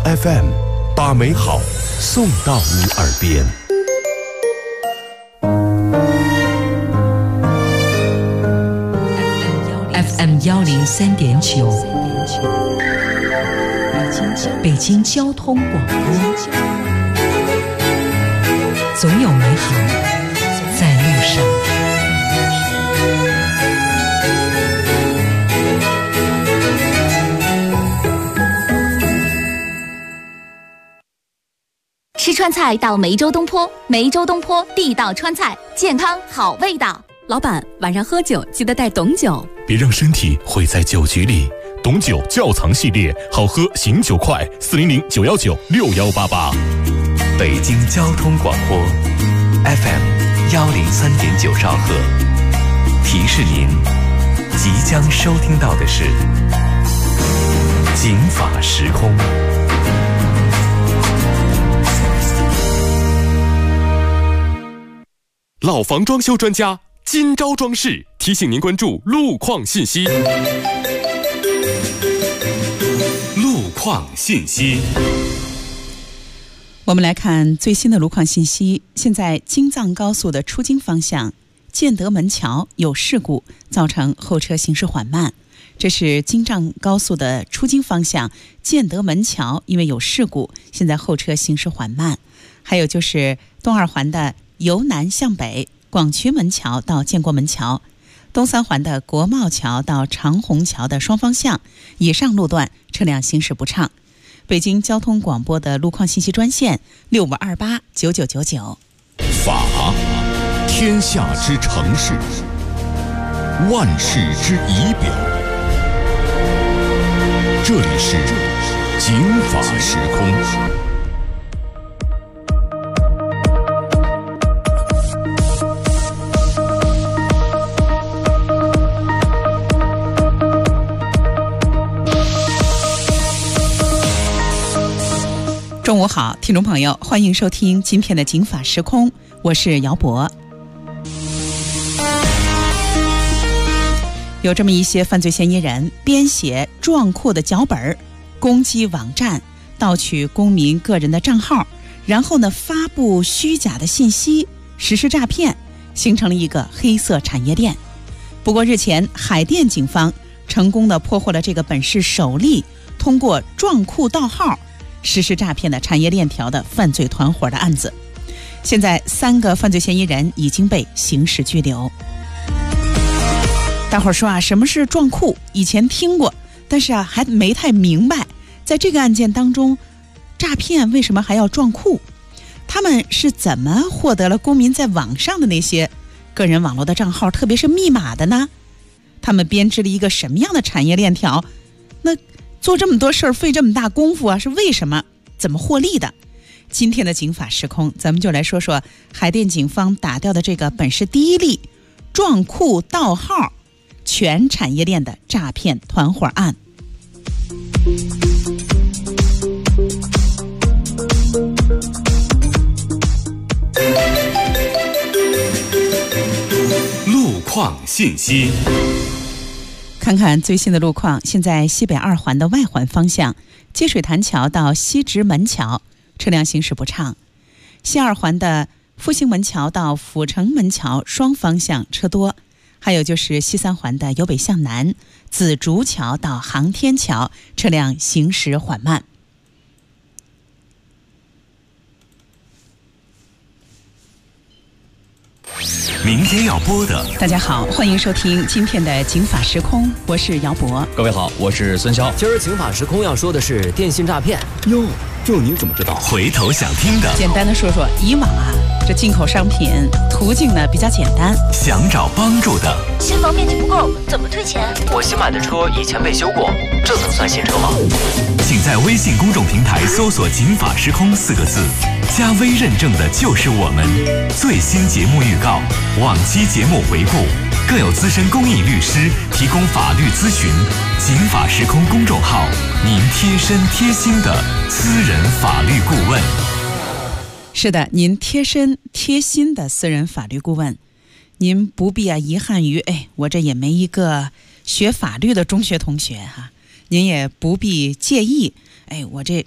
FM， 把美好送到你耳边。 FM 103.9，北京交通广播，总有美好在路上。 吃川菜到梅州东坡，梅州东坡地道川菜，健康好味道。 老板，晚上喝酒记得带董酒， 别让身体毁在酒局里。董酒窖藏系列，好喝醒酒快，400-919-6188。 北京交通广播 FM 103.9兆赫，提示您即将收听到的是警法时空。 老房装修专家金招装饰提醒您关注路况信息。路况信息， 我们来看最新的路况信息。现在京藏高速的出京方向建德门桥有事故，造成后车行驶缓慢。这是京藏高速的出京方向建德门桥因为有事故，现在后车行驶缓慢。还有就是东二环的由南向北广渠门桥到建国门桥，东三环的国贸桥到长虹桥的双方向以上路段车辆行驶不畅。北京交通广播的路况信息专线65289999。 法，天下之城市，万事之仪表。这里是警法时空。 中午好，听众朋友，欢迎收听今天的警法时空，我是姚博。有这么一些犯罪嫌疑人编写撞库的脚本，攻击网站，盗取公民个人的账号，然后呢发布虚假的信息，实施诈骗，形成了一个黑色产业链。不过日前海淀警方成功的破获了这个本市首例通过撞库盗号实施诈骗的产业链条的犯罪团伙的案子。现在3个犯罪嫌疑人已经被刑事拘留。大伙儿说啊，什么是撞库？以前听过，但是还没太明白，在这个案件当中，诈骗为什么还要撞库？他们是怎么获得了公民在网上的那些个人网络的账号，特别是密码的呢？他们编织了一个什么样的产业链条？那做这么多事儿费这么大功夫啊，是为什么？怎么获利的？今天的警法时空，咱们就来说说海淀警方打掉的这个本市第一例撞库盗号全产业链的诈骗团伙案。 路况信息， 看看最新的路况。现在西北2环的外环方向积水潭桥到西直门桥车辆行驶不畅，西2环的复兴门桥到阜成门桥双方向车多，还有就是西3环的由北向南紫竹桥到航天桥车辆行驶缓慢。 明天要播的， 大家好，欢迎收听今天的警法时空，我是姚博。 各位好，我是孙潇。 今儿警法时空要说的是电信诈骗。 哟，这您怎么知道？ 回头想听的， 简单的说说，以往啊，这进口商品途径呢比较简单， 想找帮助的， 新房面积不够，怎么退钱？ 我新买的车以前被修过，这能算新车吗？ 请在微信公众平台搜索警法时空4个字，加微认证的就是我们。最新节目预告，往期节目回顾，更有资深公益律师提供法律咨询。警法时空公众号，您贴身贴心的私人法律顾问。 是的，您贴身贴心的私人法律顾问，您不必遗憾于我这也没一个学法律的中学同学哈，您也不必介意我这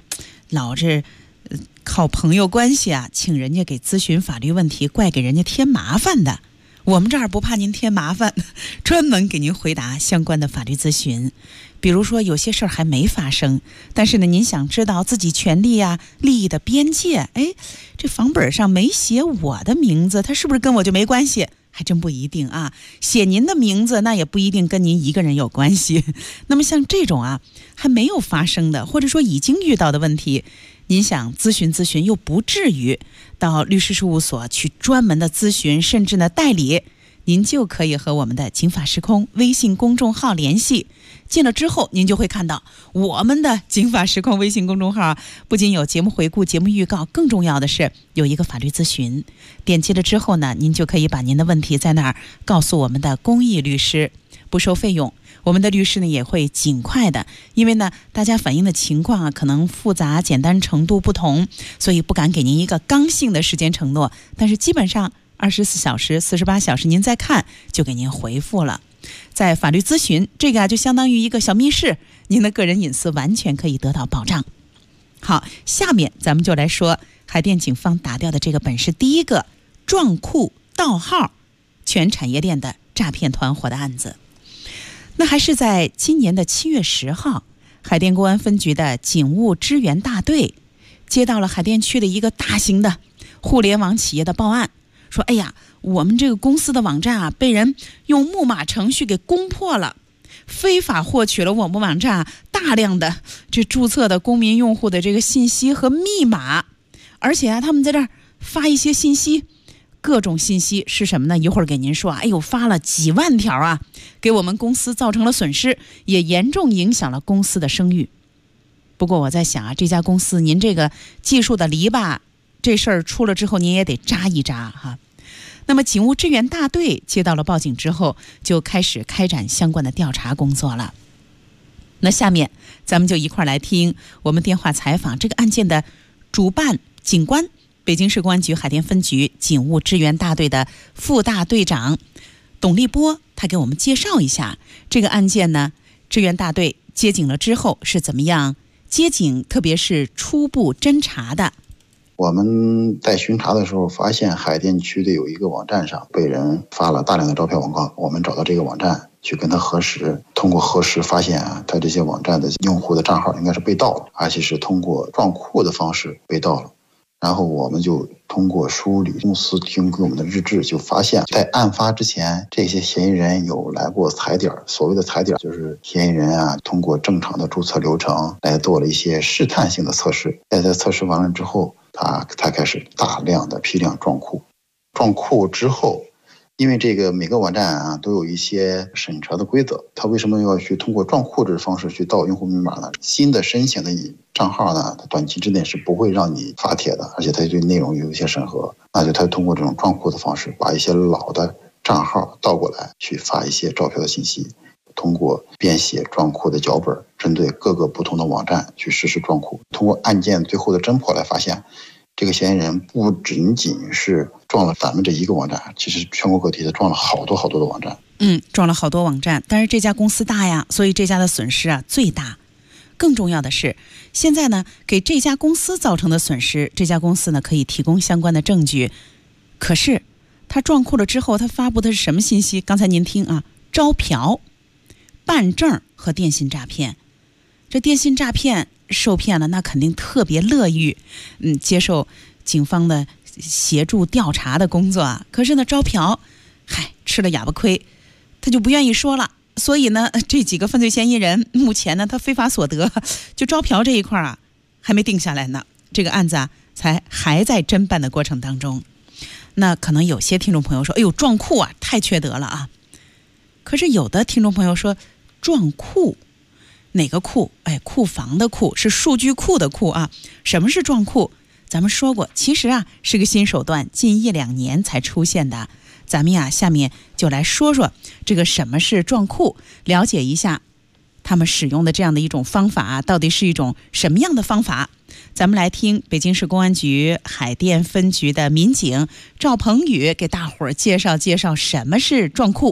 老是靠朋友关系啊，请人家给咨询法律问题，怪给人家添麻烦的。我们这儿不怕您添麻烦，专门给您回答相关的法律咨询。比如说有些事儿还没发生，但是呢您想知道自己权利啊利益的边界，这房本上没写我的名字，它是不是跟我就没关系？还真不一定啊，写您的名字那也不一定跟您一个人有关系。那么像这种啊还没有发生的，或者说已经遇到的问题，您想咨询又不至于到律师事务所去专门的咨询，甚至呢代理，您就可以和我们的警法时空微信公众号联系。进了之后您就会看到我们的警法时空微信公众号不仅有节目回顾、节目预告，更重要的是有一个法律咨询。点击了之后呢，您就可以把您的问题在那儿告诉我们的公益律师，不收费用。我们的律师呢也会尽快的，因为呢大家反映的情况啊可能复杂简单程度不同，所以不敢给您一个刚性的时间承诺，但是基本上24小时、48小时您再看就给您回复了。在法律咨询这个就相当于一个小密室，您的个人隐私完全可以得到保障。好，下面咱们就来说海淀警方打掉的这个本市第一个撞库盗号全产业链的诈骗团伙的案子。那还是在今年的7月10号，海淀公安分局的警务支援大队接到了海淀区的一个大型的互联网企业的报案，说我们这个公司的网站啊被人用木马程序给攻破了，非法获取了我们网站大量的这注册的公民用户的这个信息和密码，而且他们在这儿发一些信息，各种信息是什么呢？一会儿给您说发了几万条啊，给我们公司造成了损失，也严重影响了公司的声誉。不过我在想这家公司您这个技术的篱笆，这事儿出了之后您也得扎一扎哈。那么警务支援大队接到了报警之后，就开始开展相关的调查工作了。那下面咱们就一块来听我们电话采访这个案件的主办警官，北京市公安局海淀分局警务支援大队的副大队长董立波，他给我们介绍一下这个案件呢，支援大队接警了之后是怎么样接警，特别是初步侦查的。 我们在巡查的时候发现海淀区的有一个网站上被人发了大量的招票广告，我们找到这个网站去跟他核实，通过核实发现他这些网站的用户的账号应该是被盗了，而且是通过撞库的方式被盗了。然后我们就通过梳理公司提供给我们的日志，就发现在案发之前这些嫌疑人有来过踩点，所谓的踩点就是嫌疑人通过正常的注册流程来做了一些试探性的测试，在测试完了之后他开始大量的批量撞库。撞库之后，因为这个每个网站都有一些审查的规则，他为什么要去通过撞库这个方式去盗用户密码呢？新的申请的账号呢，它短期之内是不会让你发帖的，而且它对内容有一些审核，那就他通过这种撞库的方式把一些老的账号盗过来去发一些招票的信息，通过编写撞库的脚本，针对各个不同的网站去实施撞库。通过案件最后的侦破来发现，这个嫌疑人不仅仅是撞了咱们这一个网站，其实全国各地他撞了好多的网站。 撞了好多网站，但是这家公司大呀，所以这家的损失最大。更重要的是，现在呢给这家公司造成的损失，这家公司呢可以提供相关的证据。可是他撞库了之后，他发布的是什么信息？刚才您听招嫖、办证和电信诈骗。这电信诈骗受骗了，那肯定特别乐于接受警方的协助调查的工作可是呢招嫖吃了哑巴亏，他就不愿意说了。所以呢这几个犯罪嫌疑人目前呢他非法所得就招嫖这一块还没定下来呢，这个案子还在侦办的过程当中。那可能有些听众朋友说撞库太缺德了可是有的听众朋友说撞库哪个库？库房的库，是数据库的库什么是撞库？咱们说过，其实是个新手段，近1-2年才出现的。咱们下面就来说说这个什么是撞库，了解一下他们使用的这样的一种方法到底是一种什么样的方法。咱们来听北京市公安局海淀分局的民警赵鹏宇给大伙儿介绍什么是撞库。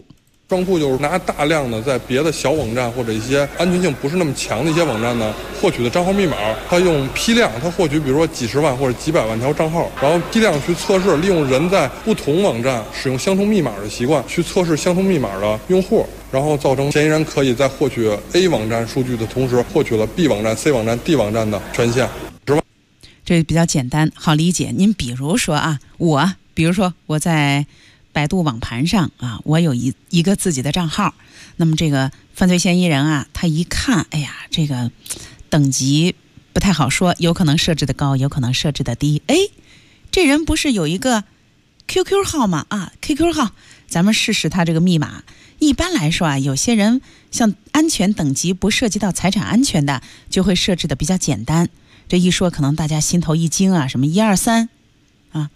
撞库就是拿大量的在别的小网站或者一些安全性不是那么强的一些网站呢获取的账号密码，他用批量，他获取比如说几十万或者几百万条账号，然后批量去测试，利用人在不同网站使用相同密码的习惯去测试相同密码的用户，然后造成嫌疑人可以在获取 A 网站数据的同时获取了 B 网站、C 网站、D 网站的权限。 这比较简单好理解。您比如说啊，比如说我在百度网盘上啊，我有一个自己的账号，那么这个犯罪嫌疑人啊，他一看，哎呀，这个等级不太好说，有可能设置的高，有可能设置的低。哎，这人不是有一个 QQ 号吗？啊 ，QQ 号，咱们试试他这个密码。一般来说啊，有些人像安全等级不涉及到财产安全的，就会设置的比较简单。这一说，可能大家心头一惊啊，什么123啊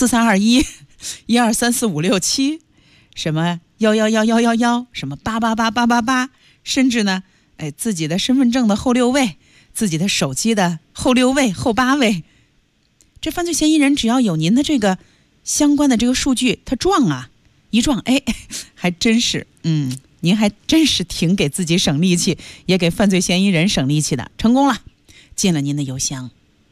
，4321。1234567，什么1111111，什么888888，甚至呢，自己的身份证的后6位，自己的手机的后6位、后8位，这犯罪嫌疑人只要有您的这个相关的这个数据，他一撞，哎，还真是，您还真是挺给自己省力气，也给犯罪嫌疑人省力气的，成功了，进了您的邮箱，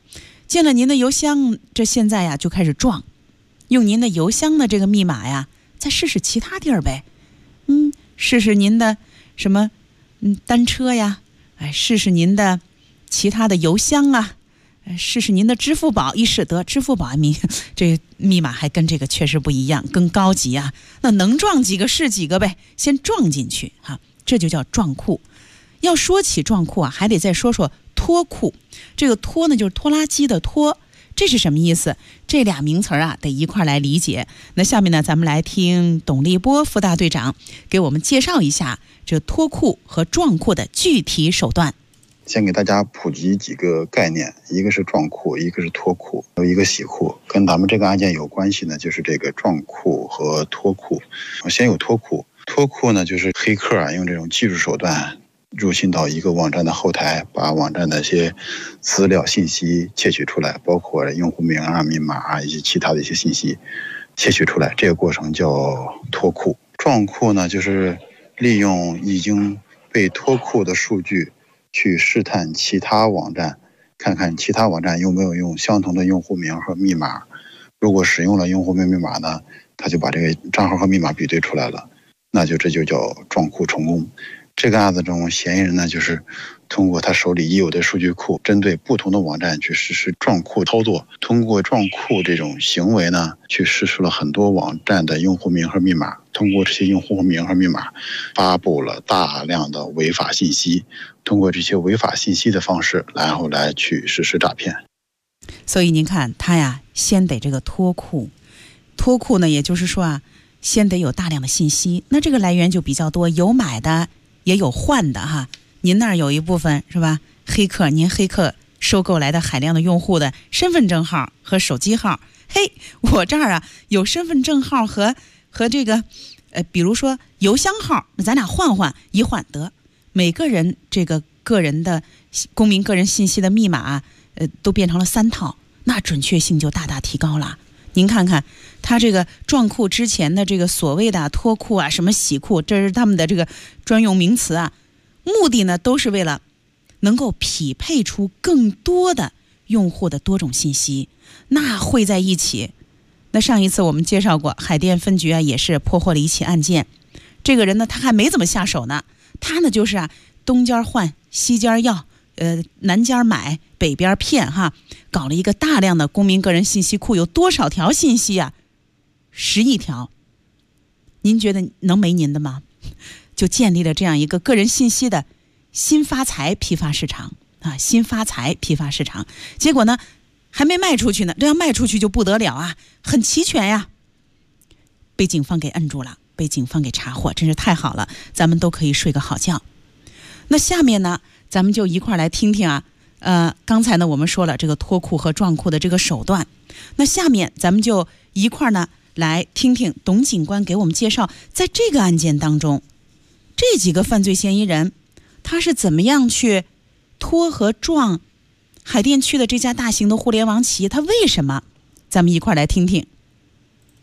这现在呀就开始撞。用您的邮箱的这个密码呀，再试试其他地儿呗，试试您的什么单车呀，试试您的其他的邮箱啊，试试您的支付宝，一试得支付宝这密码还跟这个确实不一样，更高级啊，那能撞几个是几个呗，先撞进去哈，这就叫撞库。要说起撞库啊，还得再说说拖库。这个拖呢，就是拖拉机的拖。这是什么意思？这俩名词啊，得一块来理解。那下面呢，咱们来听董立波副大队长给我们介绍一下这拖库和撞库的具体手段。 先给大家普及几个概念，一个是撞库，一个是拖库，有一个洗库。跟咱们这个案件有关系呢，就是这个撞库和拖库。先有拖库，拖库呢就是黑客啊用这种技术手段入侵到一个网站的后台，把网站的一些资料信息窃取出来，包括用户名啊、密码啊以及其他的一些信息窃取出来，这个过程叫拖库。撞库呢就是利用已经被拖库的数据去试探其他网站，看看其他网站有没有用相同的用户名和密码，如果使用了用户名密码呢，他就把这个账号和密码比对出来了，那这就叫撞库成功。这个案子中，嫌疑人呢就是通过他手里已有的数据库，针对不同的网站去实施撞库操作，通过撞库这种行为呢，去试出了很多网站的用户名和密码，通过这些用户名和密码发布了大量的违法信息，通过这些违法信息的方式，然后来去实施诈骗。 所以您看他呀，先得这个拖库呢，也就是说啊，先得有大量的信息，那这个来源就比较多，有买的也有换的哈。您那儿有一部分是吧？您黑客收购来的海量的用户的身份证号和手机号，嘿，我这儿啊有身份证号和这个比如说邮箱号，那咱俩一换得，每个人这个个人的公民个人信息的密码都变成了3套，那准确性就大大提高了。您看看他这个撞库之前的这个所谓的拖库啊，什么洗库，这是他们的这个专用名词啊，目的呢都是为了能够匹配出更多的用户的多种信息，那汇在一起。那上一次我们介绍过，海淀分局啊也是破获了一起案件，这个人呢他还没怎么下手呢，他呢就是啊东家换西家要，南家买北边骗哈，搞了一个大量的公民个人信息库，有多少条信息啊？10亿条。您觉得能没您的吗？就建立了这样一个个人信息的新发财批发市场啊，新发财批发市场。结果呢还没卖出去呢，这要卖出去就不得了啊，很齐全呀。被警方给摁住了，被警方给查获，真是太好了，咱们都可以睡个好觉。那下面呢咱们就一块来听听啊，刚才呢我们说了这个拖库和撞库的这个手段，那下面咱们就一块呢来听听董警官给我们介绍，在这个案件当中，这几个犯罪嫌疑人他是怎么样去拖和撞海淀区的这家大型的互联网企业，他为什么？咱们一块来听听。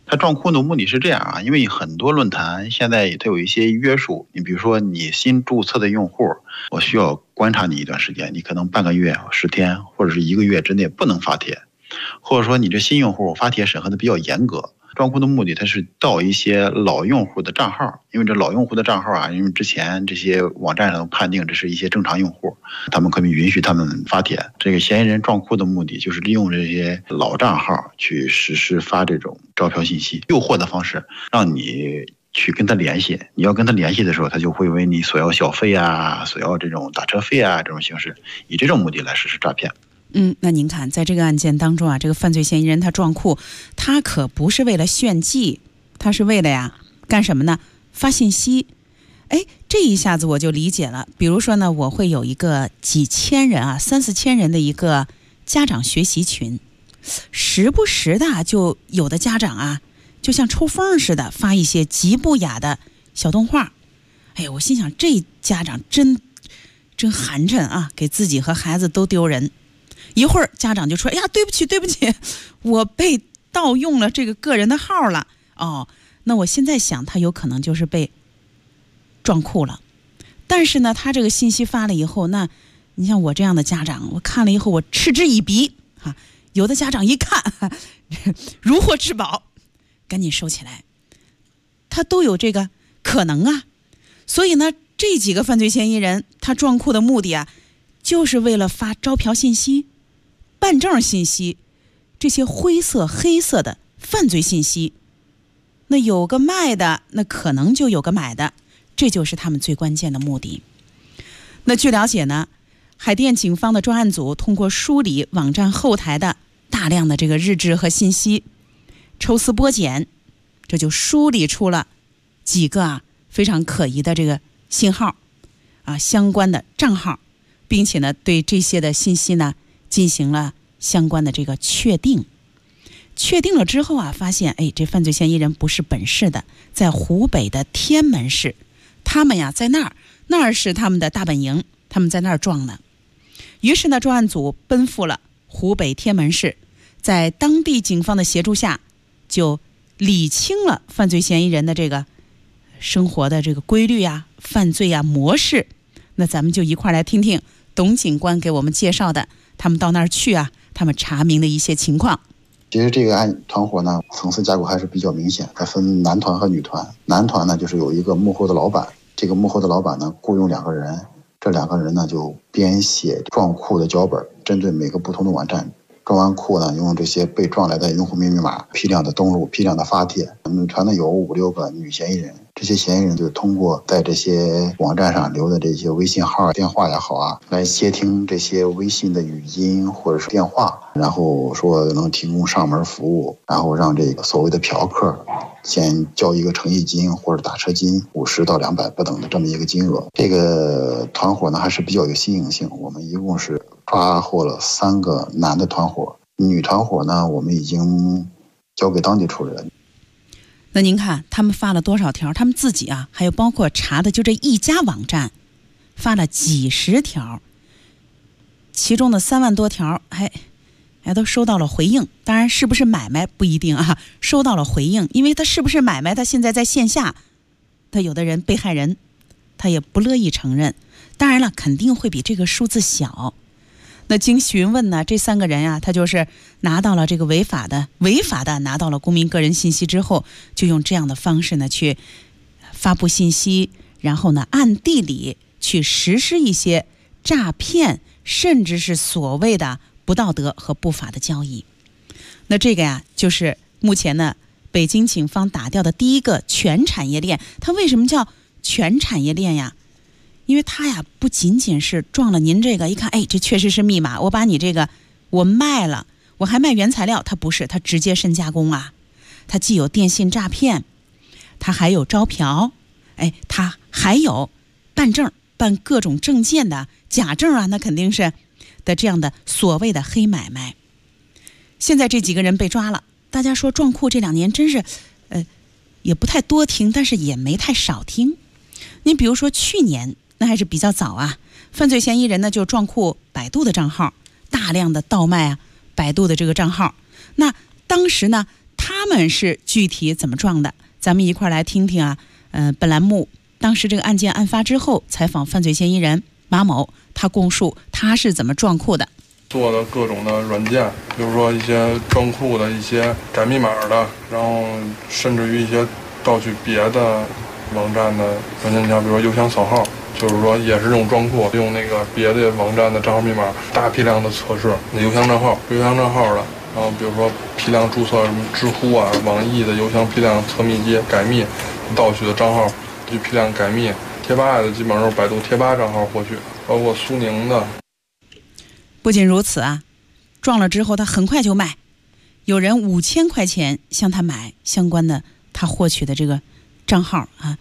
它撞库的目的是这样啊，因为很多论坛现在它有一些约束，你比如说你新注册的用户，我需要观察你一段时间，你可能半个月、10天或者是1个月之内不能发帖，或者说你这新用户发帖审核的比较严格。撞库的目的，它是盗一些老用户的账号，因为这老用户的账号啊，因为之前这些网站上判定这是一些正常用户，他们可以允许他们发帖。这个嫌疑人撞库的目的就是利用这些老账号去实施发这种招嫖信息，诱惑的方式让你去跟他联系，你要跟他联系的时候，他就会为你索要小费啊，索要这种打车费啊，这种形式，以这种目的来实施诈骗。 那您看，在这个案件当中啊，这个犯罪嫌疑人他撞库，他可不是为了炫技，他是为了呀干什么呢？发信息。这一下子我就理解了。比如说呢，我会有一个几千人啊，3、4千人的一个家长学习群，时不时的就有的家长啊，就像抽风似的发一些极不雅的小动画。我心想这家长真寒碜啊，给自己和孩子都丢人。一会儿家长就说：“哎呀，对不起，我被盗用了这个个人的号了。”那我现在想，他有可能就是被撞库了。但是呢，他这个信息发了以后，那你像我这样的家长，我看了以后我嗤之以鼻啊。有的家长一看如获至宝，赶紧收起来。他都有这个可能啊。所以呢，这几个犯罪嫌疑人他撞库的目的啊，就是为了发招嫖信息、办证信息，这些灰色、黑色的犯罪信息。那有个卖的，那可能就有个买的，这就是他们最关键的目的。那据了解呢，海淀警方的专案组通过梳理网站后台的大量的这个日志和信息，抽丝剥茧，这就梳理出了几个非常可疑的这个信号相关的账号，并且呢对这些的信息呢进行了相关的这个确定。确定了之后发现这犯罪嫌疑人不是本市的，在湖北的天门市，他们在那儿是他们的大本营，他们在那儿撞的。于是呢，专案组奔赴了湖北天门市，在当地警方的协助下，就理清了犯罪嫌疑人的这个生活的这个规律犯罪模式。那咱们就一块来听听董警官给我们介绍的他们到那儿去他们查明的一些情况。 其实这个团伙呢，层次架构还是比较明显，它分男团和女团。男团呢，就是有一个幕后的老板，这个幕后的老板呢，雇佣2个人，这2个人呢就编写撞库的脚本，针对每个不同的网站。撞完库呢，用这些被撞来的用户密码批量的登录、批量的发帖。女团呢有5、6个女嫌疑人，这些嫌疑人就通过在这些网站上留的这些微信号、电话也好来接听这些微信的语音或者是电话，然后说能提供上门服务，然后让这个所谓的嫖客先交一个诚意金或者打车金50到200不等的这么一个金额。这个团伙呢还是比较有新颖性，我们一共是抓获了3个男的团伙，女团伙呢我们已经交给当地处理了。 那您看他们发了多少条，他们自己还有包括查的就这一家网站发了几十条，其中的3万多条还都收到了回应。当然是不是买卖不一定收到了回应，因为他是不是买卖，他现在在线下，他有的人被害人他也不乐意承认，当然了肯定会比这个数字小。那经询问呢，这3个人他就是拿到了这个违法的拿到了公民个人信息之后，就用这样的方式呢去发布信息，然后呢暗地里去实施一些诈骗，甚至是所谓的不道德和不法的交易。那这个就是目前呢北京警方打掉的第一个全产业链。它为什么叫全产业链因为它不仅仅是撞了您这个，一看这确实是密码，我把你这个我卖了，我还卖原材料，它不是，它直接深加工它既有电信诈骗，它还有招嫖，它还有办证，办各种证件的假证那肯定是的这样的所谓的黑买卖。现在这几个人被抓了，大家说撞库这2年真是也不太多听，但是也没太少听。你比如说去年那还是比较早犯罪嫌疑人呢就撞库百度的账号，大量的盗卖百度的这个账号。那当时呢他们是具体怎么撞的？咱们一块儿来听听啊。本栏目当时这个案件案发之后，采访犯罪嫌疑人马某，他供述他是怎么撞库的。 做的各种的软件，比如说一些装库的一些改密码的，然后甚至于一些盗取别的网站的软件条，比如说邮箱扫号，就是说也是用装库，用那个别的网站的账号密码大批量的测试那邮箱账号的，然后比如说批量注册什么知乎啊、网易的邮箱批量测密机改密，盗取的账号去批量改密。贴吧的基本上是百度贴吧账号获取，包括苏宁的。 不仅如此啊，撞了之后他很快就卖，有人5000块钱向他买相关的他获取的这个账号啊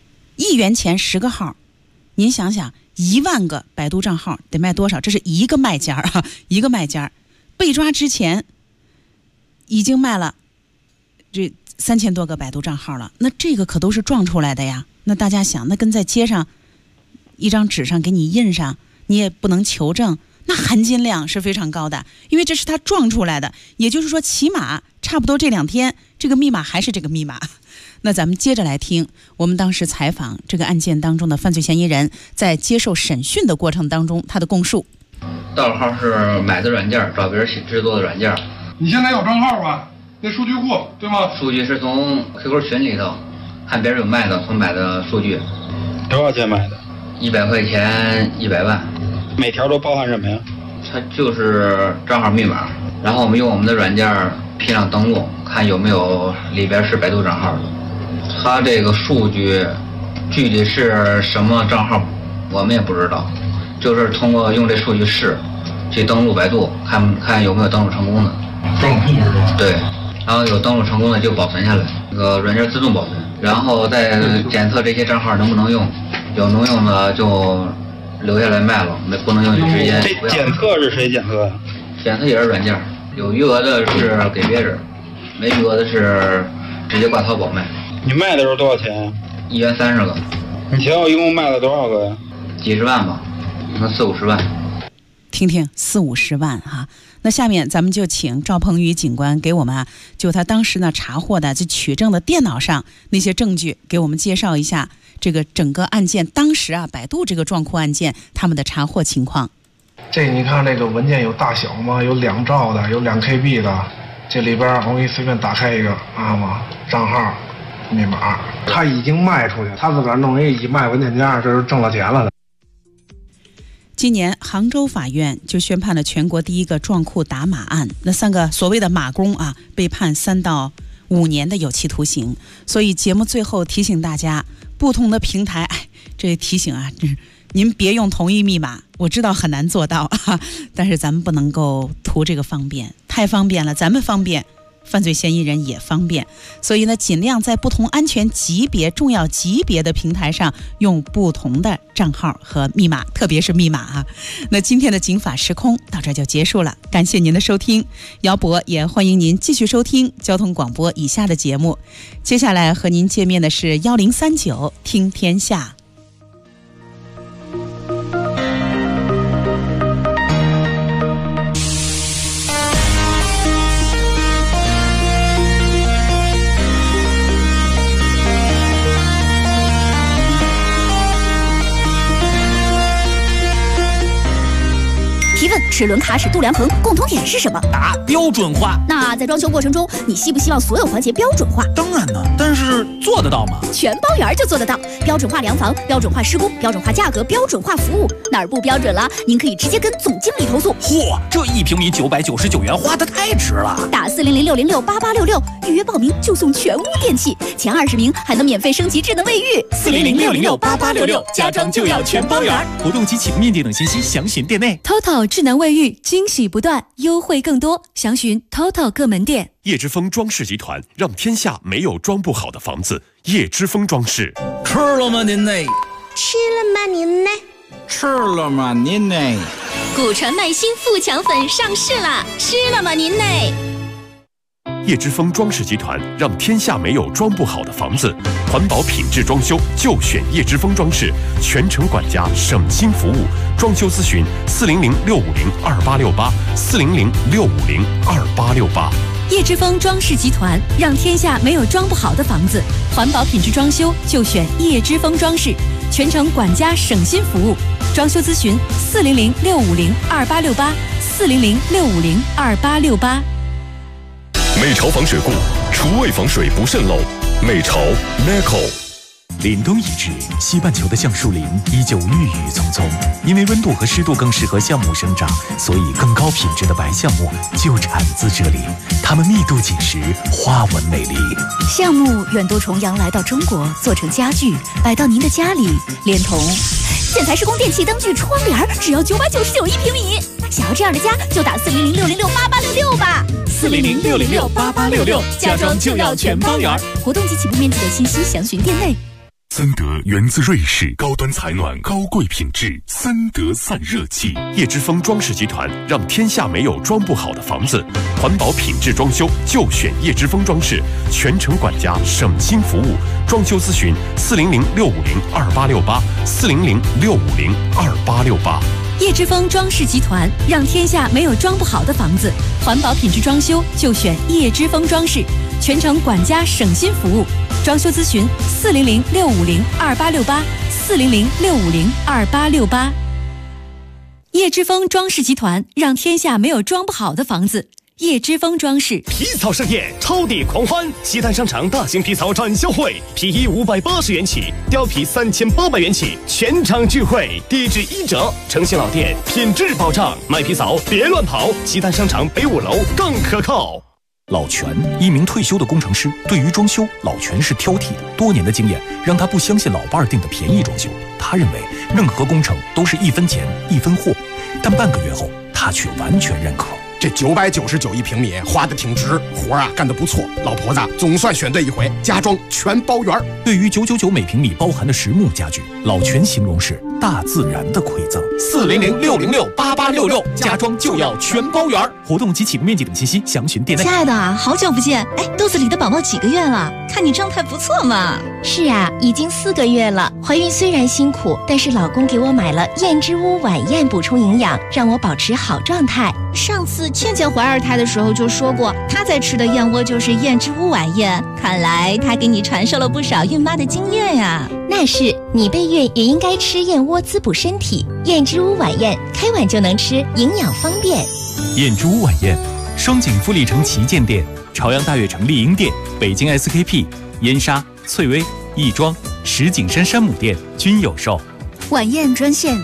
，1元钱10个号，您想想1万个百度账号得卖多少？这是一个卖家啊，一个卖家被抓之前已经卖了这3000多个百度账号了，那这个可都是撞出来的呀。那大家想，那跟在街上一张纸上给你印上，你也不能求证，那含金量是非常高的，因为这是他撞出来的。也就是说，起码差不多这2天，这个密码还是这个密码。那咱们接着来听我们当时采访这个案件当中的犯罪嫌疑人在接受审讯的过程当中他的供述。 盗号是买的软件，找别人制作的软件。 你现在有账号吧？那数据库对吗？ 数据是从 QQ 群里头看别人有卖的，从买的数据。 多少钱买的 ？100块钱100万。 每条都包含什么呀？ 它就是账号密码，然后我们用我们的软件批量登录，看有没有里边是百度账号的。它这个数据具体是什么账号，我们也不知道，就是通过用这数据试去登录百度，看有没有登录成功的。 账户是吧？ 对，然后有登录成功的就保存下来，那个软件自动保存，然后再检测这些账号能不能用，有能用的就留下来卖了，不能用就直接。 这检测是谁检测呀？ 检测也是软件，有余额的是给别人，没余额的是直接挂淘宝卖。 你卖的时候多少钱 ？1元30个。 你前后一共卖了多少个呀？ 几十万吧，那40-50万。 听听40-50万哈。那下面咱们就请赵鹏宇警官给我们啊，就他当时呢查获的这取证的电脑上那些证据，给我们介绍一下这个整个案件当时啊百度这个撞库案件他们的查获情况。 这你看这个文件有大小吗？有2兆的，有2 KB 的，这里边我给你随便打开一个啊账号密码，他已经卖出去，他自个儿弄一卖文件夹，这是挣了钱了的。 今年杭州法院就宣判了全国第一个撞库打码案，那3个所谓的码工啊被判3到5年的有期徒刑。所以节目最后提醒大家，不同的平台，这提醒啊，您别用同一密码，我知道很难做到啊，但是咱们不能够图这个方便，太方便了，咱们方便，犯罪嫌疑人也方便，所以呢，尽量在不同安全级别、重要级别的平台上用不同的账号和密码，特别是密码啊。那今天的警法时空到这就结束了，感谢您的收听，姚博也欢迎您继续收听交通广播以下的节目。接下来和您见面的是1039听天下。 提问：齿轮卡驶度量衡共同点是什么？ 答：标准化。 那在装修过程中，你希不希望所有环节标准化？ 当然呢，但是做得到吗？ 全包圆就做得到。标准化量房、标准化施工、标准化价格、标准化服务，哪儿不标准了？您可以直接跟总经理投诉。 嚯，这1平米999元花得太值了！ 打400-606-8866预约报名就送全屋电器，前20名还能免费升级智能卫浴。 400-606-8866，家装就要全包圆。活动及启动面店等信息详询店内。 TOTO 智能卫浴，惊喜不断，优惠更多，详询 TOTO 各门店。 叶之峰装饰集团，让天下没有装不好的房子。叶之峰装饰。 吃了吗您呢？ 吃了吗您呢？ 吃了吗您呢？ 古传耐心富强粉上市啦！吃了吗您呢？ 叶之峰装饰集团，让天下没有装不好的房子。环保品质装修就选叶之峰装饰，全程管家，省心服务。装修咨询400-650-2868，400-650-2868。 叶之峰装饰集团，让天下没有装不好的房子。环保品质装修就选叶之峰装饰，全程管家省心服务。装修咨询400-650-2868，400-650-2868。 美朝防水固，厨卫防水不渗漏。美朝 Meco。 凛冬已至，西半球的橡树林依旧郁郁葱葱。因为温度和湿度更适合橡木生长，所以更高品质的白橡木就产自这里。它们密度紧实，花纹美丽。 橡木远渡重洋来到中国，做成家具，摆到您的家里，连同建材施工、电器、灯具、窗帘，只要999一平米。想要这样的家，就打400-606-8866吧。 400-606-8866，家装就要全包圆。 活动及起步面积等信息详询店内。 森德源自瑞士，高端采暖，高贵品质，森德散热器。叶之峰装饰集团，让天下没有装不好的房子。环保品质装修就选叶之峰装饰，全程管家，省心服务。装修咨询400-650-2868，400-650-2868。 叶之峰装饰集团，让天下没有装不好的房子。环保品质装修就选叶之峰装饰，全程管家省心服务。装修咨询400-650-2868，400-650-2868。叶之峰装饰集团，让天下没有装不好的房子。叶之峰装饰。 皮草盛宴，超地狂欢！西单商场大型皮草展销会，皮衣580元起，貂皮3800元起，全场聚会，低至1折，诚信老店，品质保障。买皮草别乱跑，西单商场北5楼更可靠。 老全，一名退休的工程师，对于装修，老全是挑剔的。多年的经验让他不相信老伴儿订的便宜装修，他认为任何工程都是1分钱1分货。但半个月后，他却完全认可。 这999一平米花的挺值，活啊干得不错，老婆子总算选对一回，家装全包圆。 对于999每平米包含的实木家具，老全形容是大自然的馈赠。 400-606-8866，家装就要全包圆。 活动及起步面积等信息详询店内。 亲爱的，好久不见，肚子里的宝宝几个月了？看你状态不错嘛。 是啊，已经4个月了。怀孕虽然辛苦，但是老公给我买了燕之屋晚宴补充营养，让我保持好状态。 上次倩倩怀2胎的时候就说过，她在吃的燕窝就是燕之屋晚宴。 看来她给你传授了不少孕妈的经验呀。 那是，你备孕也应该吃燕窝滋补身体。燕之屋晚宴，开碗就能吃，营养方便。 燕之屋晚宴，双井富力城旗舰店、朝阳大悦城丽婴店、北京 SKP、燕莎、翠微、亦庄、石景山山姆店均有售。 晚宴专线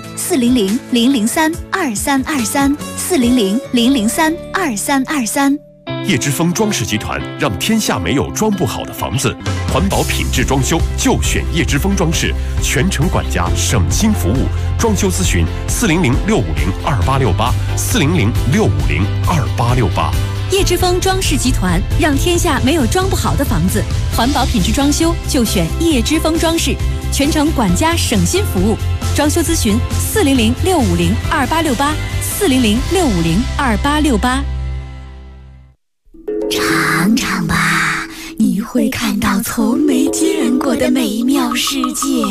400-003-2323，400-003-2323。 叶之峰装饰集团，让天下没有装不好的房子。环保品质装修就选叶之峰装饰，全程管家，省心服务。装修咨询400-650-2868，400-650-2868。 叶之峰装饰集团，让天下没有装不好的房子。环保品质装修就选叶之峰装饰，全程管家省心服务。装修咨询400-650-2868，400-650-2868。 尝尝吧，你会看到从没见过的美妙世界。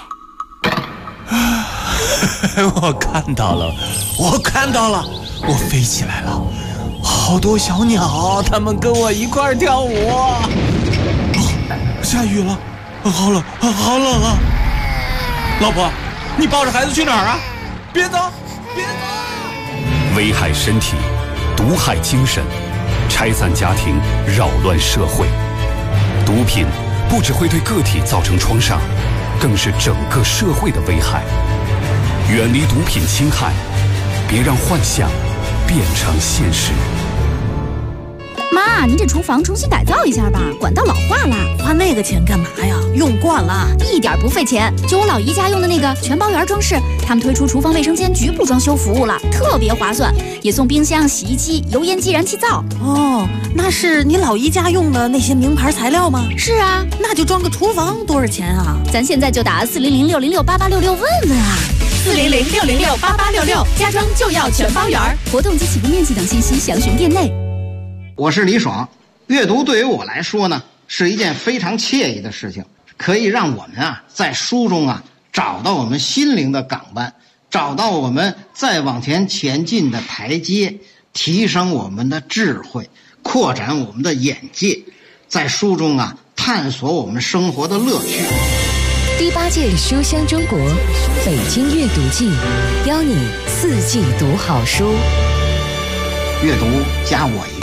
我看到了，我飞起来了，好多小鸟，它们跟我一块跳舞。下雨了，好冷啊！老婆，你抱着孩子去哪儿啊？别走！ 危害身体，毒害精神，拆散家庭，扰乱社会。毒品不只会对个体造成创伤，更是整个社会的危害。远离毒品侵害，别让幻想变成现实。 妈，您这厨房重新改造一下吧，管道老化了。 花那个钱干嘛呀？用惯了， 一点不费钱。就我老姨家用的那个全包圆装饰，他们推出厨房卫生间局部装修服务了，特别划算，也送冰箱、洗衣机、油烟机、燃气灶。 哦，那是你老姨家用的那些名牌材料吗？ 是啊， 那就装个厨房多少钱啊？ 咱现在就打400-606-8866问问啊。 400-606-8866，家装就要全包圆。 活动及起步面积等信息详询店内。 我是李爽，阅读对于我来说呢，是一件非常惬意的事情，可以让我们在书中找到我们心灵的港湾，找到我们再往前前进的台阶， 提升我们的智慧，扩展我们的眼界，在书中啊探索我们生活的乐趣。 第8届书香中国北京阅读季，邀你4季读好书。 阅读加我